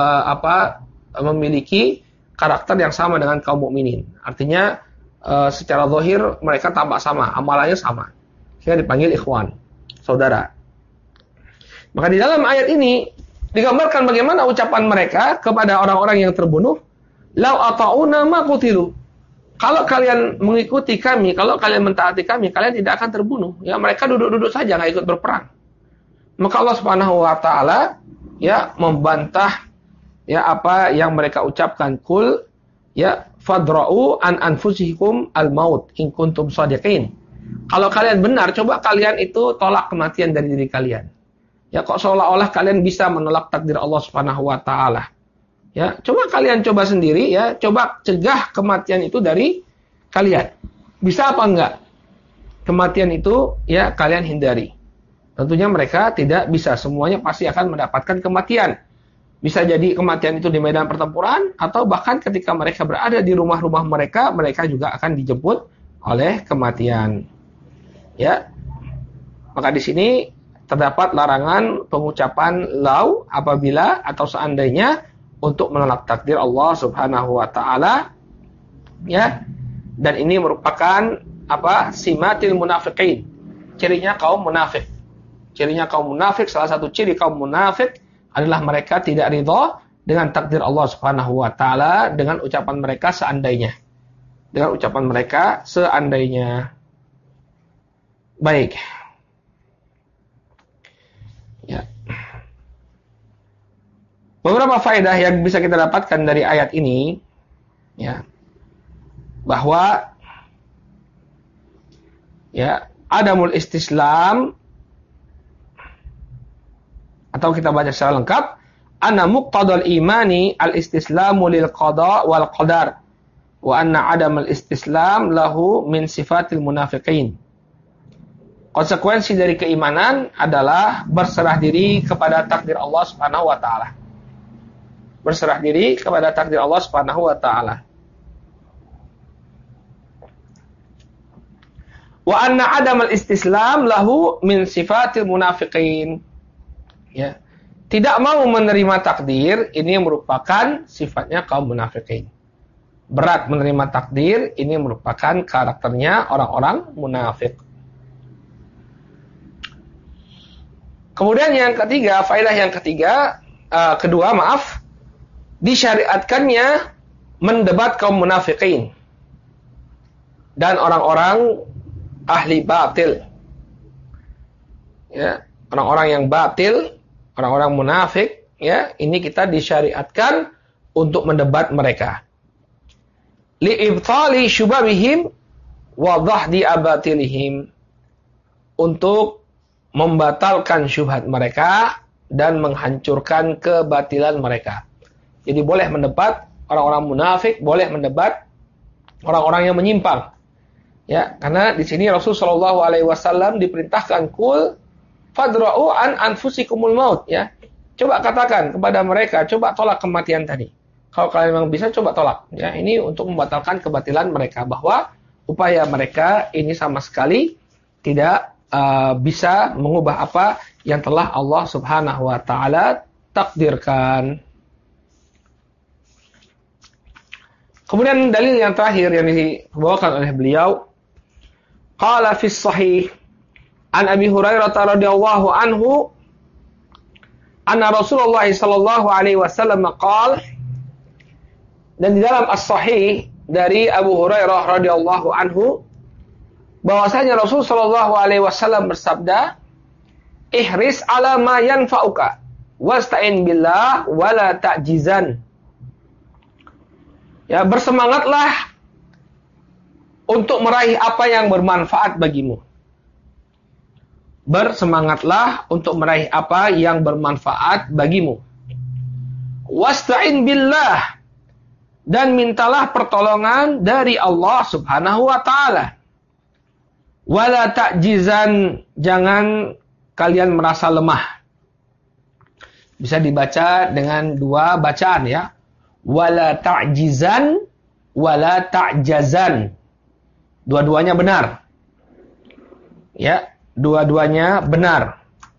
memiliki karakter yang sama dengan kaum mukminin. Artinya secara zahir mereka tampak sama, amalannya sama, sehingga dipanggil ikhwan, saudara. Maka di dalam ayat ini digambarkan bagaimana ucapan mereka kepada orang-orang yang terbunuh, lau ata'una ma qutilu, kalau kalian mengikuti kami, kalau kalian mentaati kami, kalian tidak akan terbunuh. Ya, mereka duduk-duduk saja, nggak ikut berperang. Maka Allah Subhanahu wa taala ya membantah ya apa yang mereka ucapkan, kul ya fadra'u an anfusikum al-maut in kuntum shadiqin. Kalau kalian benar, coba kalian itu tolak kematian dari diri kalian. Ya, kok seolah-olah kalian bisa menolak takdir Allah Subhanahu wa taala. Ya, coba kalian coba sendiri, ya, coba cegah kematian itu dari kalian. Bisa apa enggak? Kematian itu ya kalian hindari. Tentunya mereka tidak bisa semuanya pasti akan mendapatkan kematian. Bisa jadi kematian itu di medan pertempuran atau bahkan ketika mereka berada di rumah-rumah mereka, mereka juga akan dijemput oleh kematian. Ya. Maka di sini terdapat larangan pengucapan lau apabila atau seandainya untuk menolak takdir Allah Subhanahu wa taala. Ya. Dan ini merupakan simatil munafiqin. Cirinya kaum munafik. Cirinya kaum munafik, salah satu ciri kaum munafik adalah mereka tidak ridha dengan takdir Allah Subhanahu wa taala dengan ucapan mereka seandainya. Dengan ucapan mereka seandainya. Baik. Ya. Beberapa faedah yang bisa kita dapatkan dari ayat ini, ya, bahwa ya, adamul istislam, atau kita baca secara lengkap, anna muqtadal imani al-istislamu lil qada wal qadar wa anna adamal istislam lahu min sifatil munafiqin. Konsekuensi dari keimanan adalah berserah diri kepada takdir Allah Subhanahu wa taala. Berserah diri kepada takdir Allah Subhanahu wa taala. Wa anna adamal istislam lahu min sifatil munafiqin. Ya. Tidak mau menerima takdir ini merupakan sifatnya kaum munafikin. Berat menerima takdir ini merupakan karakternya orang-orang munafik. Kemudian yang ketiga, faedah yang kedua, disyariatkannya mendebat kaum munafikin dan orang-orang ahli batil. Ya, orang-orang yang batil, orang-orang munafik, ya, ini kita disyariatkan untuk mendebat mereka. Li'ibtali syubabihim wa dhahdi abatilihim. Untuk membatalkan syubhat mereka dan menghancurkan kebatilan mereka. Jadi boleh mendebat orang-orang munafik, boleh mendebat orang-orang yang menyimpang. Ya, karena di sini Rasulullah SAW diperintahkan kul fadra'u an anfusikumul maut, ya. Coba katakan kepada mereka, coba tolak kematian tadi. Kalau kalian memang bisa, coba tolak. Ya, ini untuk membatalkan kebatilan mereka, bahwa upaya mereka ini sama sekali tidak bisa mengubah apa yang telah Allah Subhanahu wa taala takdirkan. Kemudian dalil yang terakhir yang dibawakan oleh beliau, qala fis sahih an Abi Hurairah radhiyallahu anhu anna Rasulullah sallallahu alaihi wasallam qala, dan di dalam as-sahih dari Abu Hurairah radhiyallahu anhu bahwasanya Rasul sallallahu alaihi wasallam bersabda, ihris ala ma yanfa'uka wasta'in billah wala ta'jizan. Ya, bersemangatlah untuk meraih apa yang bermanfaat bagimu. Bersemangatlah untuk meraih apa yang bermanfaat bagimu. Wasta'in billah, dan mintalah pertolongan dari Allah Subhanahu wa taala. Wala ta'jizan, jangan kalian merasa lemah. Bisa dibaca dengan dua bacaan, ya. Wala ta'jizan, wala ta'jazan. Dua-duanya benar. Ya. Dua-duanya benar.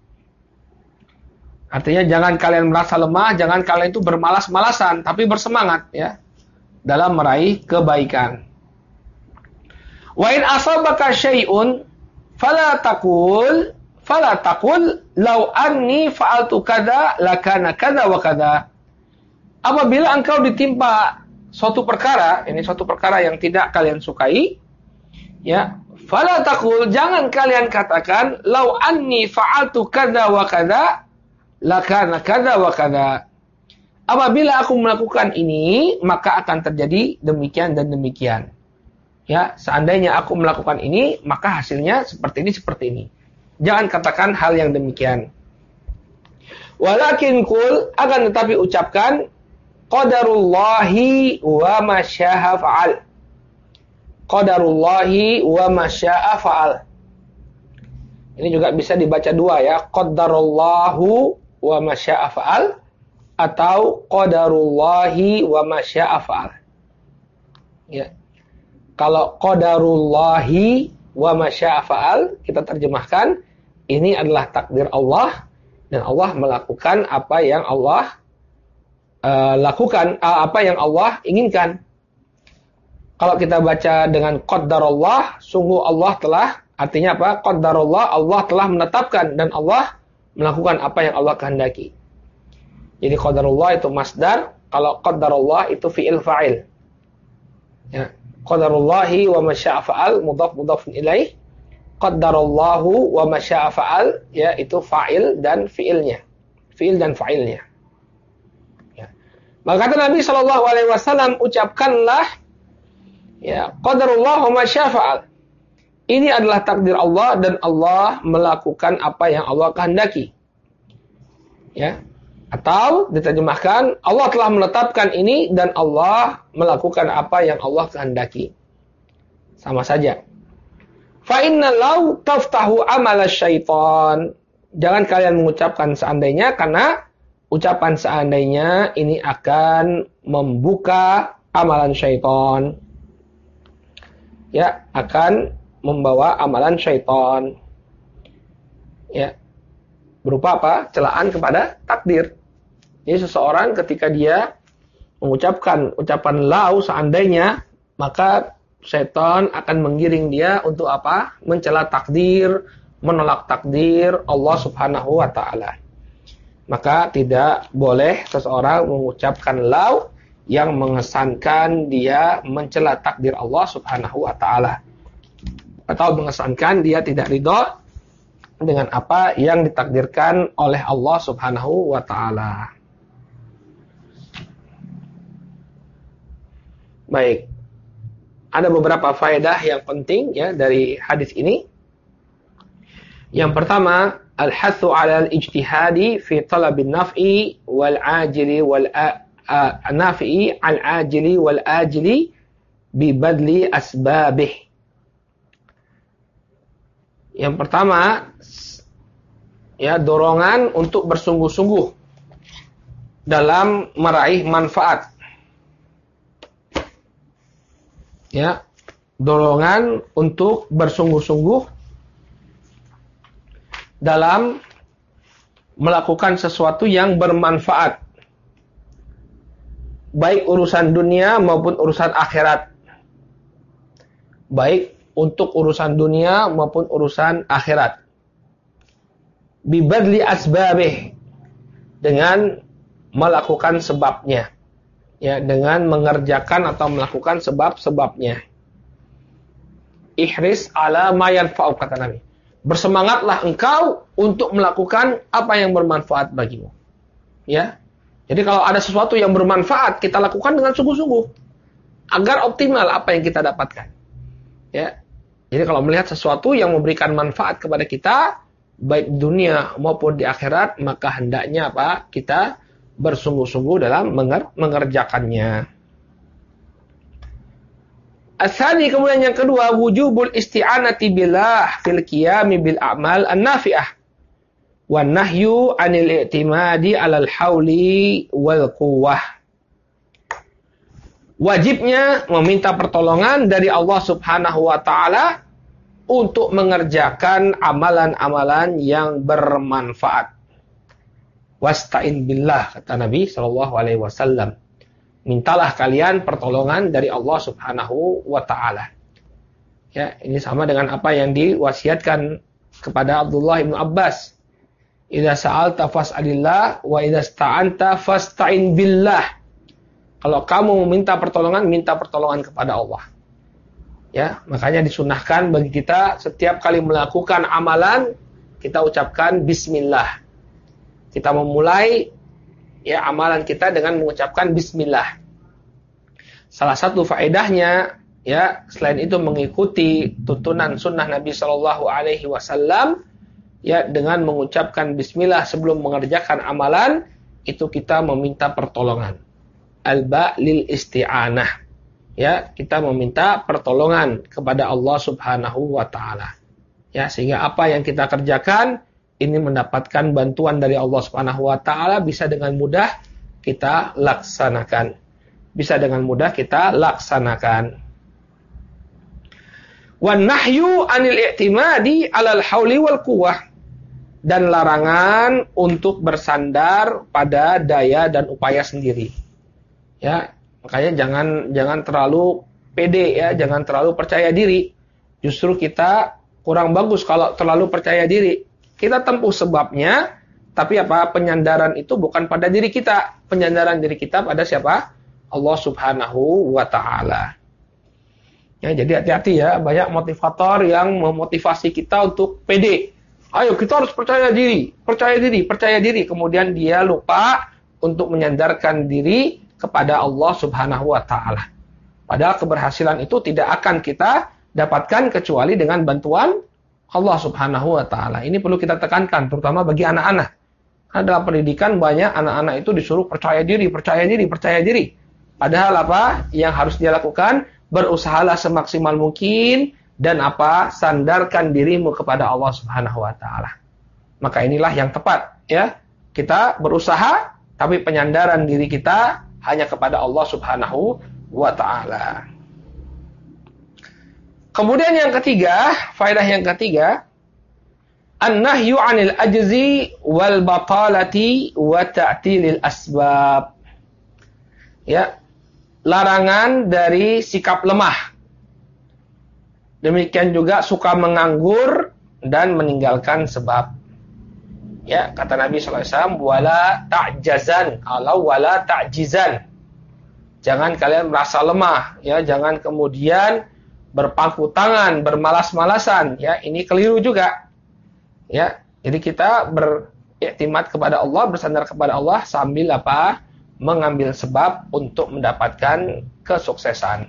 Artinya jangan kalian merasa lemah, jangan kalian itu bermalas-malasan, tapi bersemangat, ya, dalam meraih kebaikan. Wa in asabaka syai'un fala taqul law anni fa'altu kadza lakana kadza wa kadza. Apabila engkau ditimpa suatu perkara, ini suatu perkara yang tidak kalian sukai, ya, fala taqul, jangan kalian katakan law anni fa'altu kadza wa kadza lakana kadza wa kadza. Apabila aku melakukan ini, maka akan terjadi demikian dan demikian. Ya, seandainya aku melakukan ini, maka hasilnya seperti ini. Jangan katakan hal yang demikian. Walakin kul, akan tetapi ucapkan qadarullahi wa ma syaa fa'al. Qadarullahi wa ma syaa fa'al. Ini juga bisa dibaca dua ya, qadarullahu wa masya'a fa'al atau qadarullahi wa masya'a fa'al. Ya. Kalau qadarullahi wa masya'a fa'al kita terjemahkan ini adalah takdir Allah dan Allah melakukan apa yang Allah apa yang Allah inginkan. Kalau kita baca dengan qadarullah, sungguh Allah telah, artinya apa? Qadarullah, Allah telah menetapkan dan Allah melakukan apa yang Allah kehendaki. Jadi qadarullah itu masdar, kalau qadarullah itu fi'il fa'il. Ya, qadarullahi wa masya'a fa'al mudhaf ilaih. Qadarullahu wa masya'a fa'al, ya itu fa'il dan fi'ilnya. Fi'il dan fa'ilnya. Ya. Maka kata Nabi sallallahu alaihi wasallam, ucapkanlah ya qadarullah wa masya'a fa'al. Ini adalah takdir Allah dan Allah melakukan apa yang Allah kehendaki. Ya. Atau diterjemahkan Allah telah menetapkan ini dan Allah melakukan apa yang Allah kehendaki. Sama saja. Fa inna law taftahu amala syaitan. Jangan kalian mengucapkan seandainya karena ucapan seandainya ini akan membuka amalan syaitan. Ya, akan membawa amalan syaitan. Ya. Berupa apa? Celaan kepada takdir. Jadi seseorang ketika dia mengucapkan ucapan lau seandainya, maka syaitan akan menggiring dia untuk apa? Mencela takdir, menolak takdir Allah Subhanahu wa taala. Maka tidak boleh seseorang mengucapkan lau yang mengesankan dia mencela takdir Allah Subhanahu wa taala. Atau mengesankan dia tidak ridha dengan apa yang ditakdirkan oleh Allah Subhanahu wa taala. Baik. Ada beberapa faedah yang penting ya dari hadis ini. Yang pertama, al-hathu 'ala al-ijtihadi fi talabin naf'i wal 'ajili wal nafi'i al-'ajili wal ajili bi badli asbabih. Yang pertama, ya dorongan untuk bersungguh-sungguh dalam meraih manfaat. Ya, dorongan untuk bersungguh-sungguh dalam melakukan sesuatu yang bermanfaat. Baik urusan dunia maupun urusan akhirat. Baik untuk urusan dunia maupun urusan akhirat. Bibadli asbabih, dengan melakukan sebabnya. Ya, dengan mengerjakan atau melakukan sebab-sebabnya. Ihris ala ma yanfa'uk, kata Nabi. Bersemangatlah engkau untuk melakukan apa yang bermanfaat bagimu. Ya. Jadi kalau ada sesuatu yang bermanfaat, kita lakukan dengan sungguh-sungguh agar optimal apa yang kita dapatkan. Ya. Jadi kalau melihat sesuatu yang memberikan manfaat kepada kita, baik di dunia maupun di akhirat, maka hendaknya apa? Kita bersungguh-sungguh dalam mengerjakannya. Asani, kemudian yang kedua, wujubul isti'anati billah fil qiyami bil a'mal an-nafi'ah wan nahyu 'anil i'timadi 'alal hauli wal quwwah. Wajibnya meminta pertolongan dari Allah Subhanahu wa taala untuk mengerjakan amalan-amalan yang bermanfaat. Wasta'in billah, kata Nabi sallallahu alaihi wasallam. Mintalah kalian pertolongan dari Allah Subhanahu wa taala. Ya, ini sama dengan apa yang diwasiatkan kepada Abdullah bin Abbas. Idza sa'alta fas'alillah wa idza sta'anta fasta'in billah. Kalau kamu meminta pertolongan, minta pertolongan kepada Allah. Ya, makanya disunahkan bagi kita setiap kali melakukan amalan kita ucapkan bismillah. Kita memulai ya amalan kita dengan mengucapkan bismillah. Salah satu faedahnya ya selain itu mengikuti tuntunan sunnah Nabi Shallallahu Alaihi Wasallam ya dengan mengucapkan bismillah sebelum mengerjakan amalan itu kita meminta pertolongan. Alba lil isti'anah. Ya, kita meminta pertolongan kepada Allah Subhanahu wa taala. Ya, sehingga apa yang kita kerjakan ini mendapatkan bantuan dari Allah Subhanahu wa taala, bisa dengan mudah kita laksanakan. Bisa dengan mudah kita laksanakan. Wan nahyu 'anil i'timadi 'alal hauli wal quwwah, dan larangan untuk bersandar pada daya dan upaya sendiri. Ya, makanya jangan terlalu pede ya, jangan terlalu percaya diri. Justru kita kurang bagus kalau terlalu percaya diri. Kita tempuh sebabnya, tapi penyandaran itu bukan pada diri kita. Penyandaran diri kita pada siapa? Allah Subhanahu wa taala. Ya, jadi hati-hati ya, banyak motivator yang memotivasi kita untuk pede. Ayo kita harus percaya diri, percaya diri. Kemudian dia lupa untuk menyandarkan diri kepada Allah Subhanahu wa taala. Padahal keberhasilan itu tidak akan kita dapatkan kecuali dengan bantuan Allah Subhanahu wa taala. Ini perlu kita tekankan terutama bagi anak-anak. Karena dalam pendidikan banyak anak-anak itu disuruh percaya diri. Padahal yang harus dia lakukan? Berusahalah semaksimal mungkin dan sandarkan dirimu kepada Allah Subhanahu wa taala. Maka inilah yang tepat ya. Kita berusaha tapi penyandaran diri kita hanya kepada Allah Subhanahu wa taala. Kemudian yang ketiga, faedah yang ketiga, an-nahyu 'anil ajzi wal batalati wa ta'tilil asbab. Ya, larangan dari sikap lemah. Demikian juga suka menganggur dan meninggalkan sebab. Ya, kata Nabi sallallahu alaihi wasallam, wala ta'jazan, wala ta'jizan. Jangan kalian merasa lemah, ya, jangan kemudian berpangku tangan, bermalas-malasan, ya, ini keliru juga. Ya, jadi kita beriktimat kepada Allah, bersandar kepada Allah sambil mengambil sebab untuk mendapatkan kesuksesan.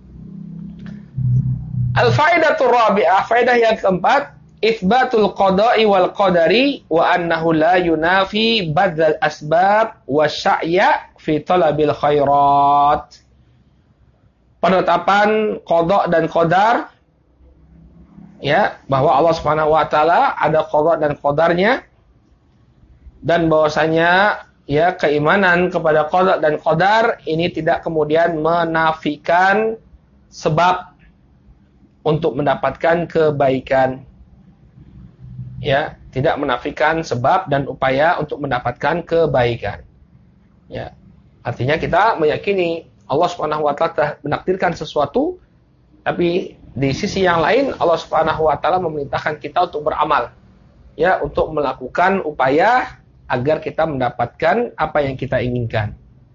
Al-faidatur rabi'ah, faedah yang keempat, itsbatul qada'i wal qadari wa annahu la yunafi badzal asbab wa sya'ya fi talabil khairat. Penetapan qada dan qadar, ya, bahwa Allah Subhanahu wa taala ada qada dan qadarnya, dan bahwasanya ya keimanan kepada qada dan qadar ini tidak kemudian menafikan sebab untuk mendapatkan kebaikan. Ya, tidak menafikan sebab dan upaya untuk mendapatkan kebaikan. Ya, artinya kita meyakini Allah Subhanahu wa taala telah menakdirkan sesuatu, tapi di sisi yang lain Allah Subhanahu wa taala memerintahkan kita untuk beramal. Ya, untuk melakukan upaya agar kita mendapatkan apa yang kita inginkan.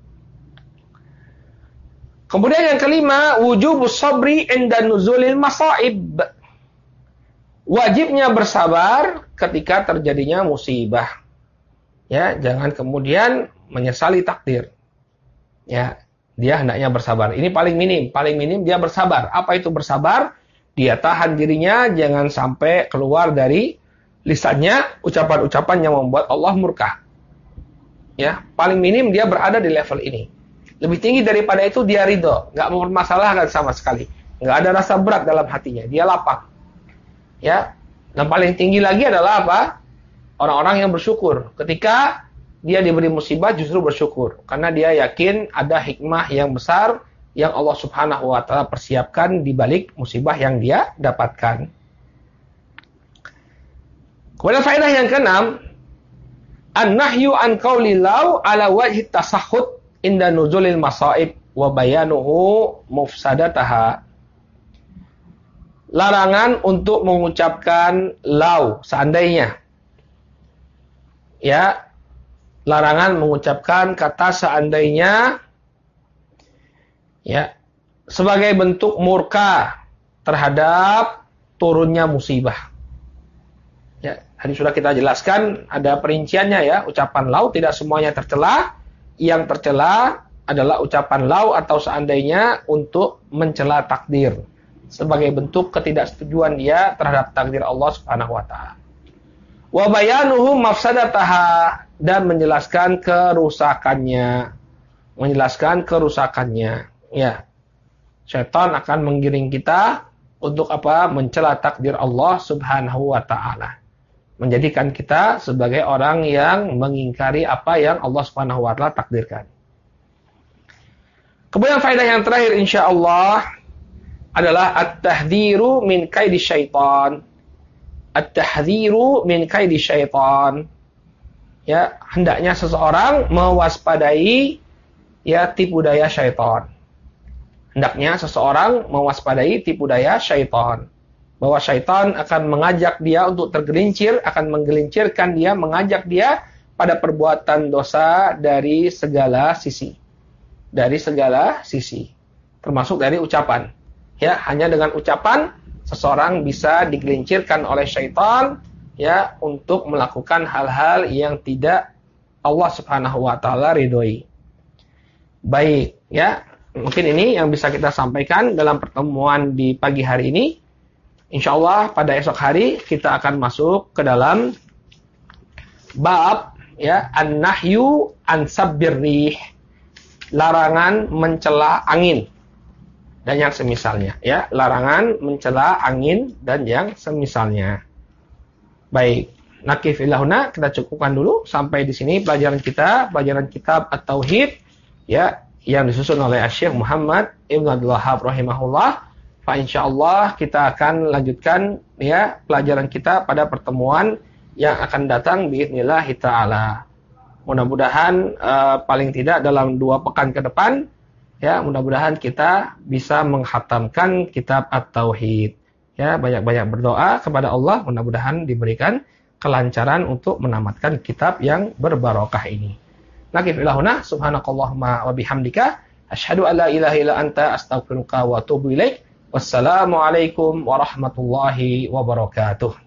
Kemudian yang kelima, wujubus sabri inda nuzulil masaib. Wajibnya bersabar ketika terjadinya musibah. Ya, jangan kemudian menyesali takdir. Ya, dia hendaknya bersabar. Ini paling minim dia bersabar. Apa itu bersabar? Dia tahan dirinya jangan sampai keluar dari lisannya ucapan-ucapan yang membuat Allah murka. Ya, paling minim dia berada di level ini. Lebih tinggi daripada itu dia ridho, nggak mempermasalahkan sama sekali, nggak ada rasa berat dalam hatinya, dia lapang. Ya, dan paling tinggi lagi adalah orang-orang yang bersyukur. Ketika dia diberi musibah justru bersyukur, karena dia yakin ada hikmah yang besar yang Allah Subhanahu wa taala persiapkan di balik musibah yang dia dapatkan. Kemudian faedah yang keenam, an-nahyu an qauli law ala wajhi tasahhud inda nuzulil masaib wa bayanuhu mufsadataha. Larangan untuk mengucapkan law, seandainya. Ya, larangan mengucapkan kata seandainya, ya, sebagai bentuk murka terhadap turunnya musibah. Ya, tadi sudah kita jelaskan, ada perinciannya ya, ucapan law tidak semuanya tercela. Yang tercela adalah ucapan law atau seandainya untuk mencela takdir, sebagai bentuk ketidaksetujuan dia terhadap takdir Allah Subhanahu wa taala. Wa bayanuhu mafsadataha, dan menjelaskan kerusakannya. Ya. Syaitan akan menggiring kita Untuk apa? Mencela takdir Allah Subhanahu wa taala. Menjadikan kita sebagai orang yang mengingkari apa yang Allah Subhanahu wa taala takdirkan. Kemudian faedah yang terakhir insyaallah adalah at-tahdhiru min kaidi syaitan. At-tahdhiru min kaidi syaitan. Ya, hendaknya seseorang mewaspadai ya tipu daya syaitan. Hendaknya seseorang mewaspadai tipu daya syaitan. Bahwa syaitan akan mengajak dia untuk tergelincir, akan menggelincirkan dia, mengajak dia pada perbuatan dosa dari segala sisi. Dari segala sisi. Termasuk dari ucapan. Ya, hanya dengan ucapan seseorang bisa digelincirkan oleh syaitan ya untuk melakukan hal-hal yang tidak Allah Subhanahu wa taala ridhoi. Baik, ya. Mungkin ini yang bisa kita sampaikan dalam pertemuan di pagi hari ini. Insyaallah pada esok hari kita akan masuk ke dalam bab ya an-nahyu an sabbir rih. Larangan mencela angin dan yang semisalnya ya, larangan mencela angin dan yang semisalnya. Baik, nakif ilahuna, kita cukupkan dulu sampai di sini pelajaran kitab At-Tauhid ya yang disusun oleh Syekh Muhammad Ibn Abdul Wahhab rahimahullah. Fa insyaallah kita akan lanjutkan ya pelajaran kita pada pertemuan yang akan datang biidznillah taala. Mudah-mudahan paling tidak dalam 2 pekan ke depan ya mudah-mudahan kita bisa menghatamkan kitab At-Tauhid. Ya, banyak-banyak berdoa kepada Allah, mudah-mudahan diberikan kelancaran untuk menamatkan kitab yang berbarokah ini. Nakif ilahuna, subhanakallahumma wa bihamdika, asyhadu an la ilaha illa anta, astaghfiruka wa atubu ilaik. Wassalamualaikum warahmatullahi wabarakatuh.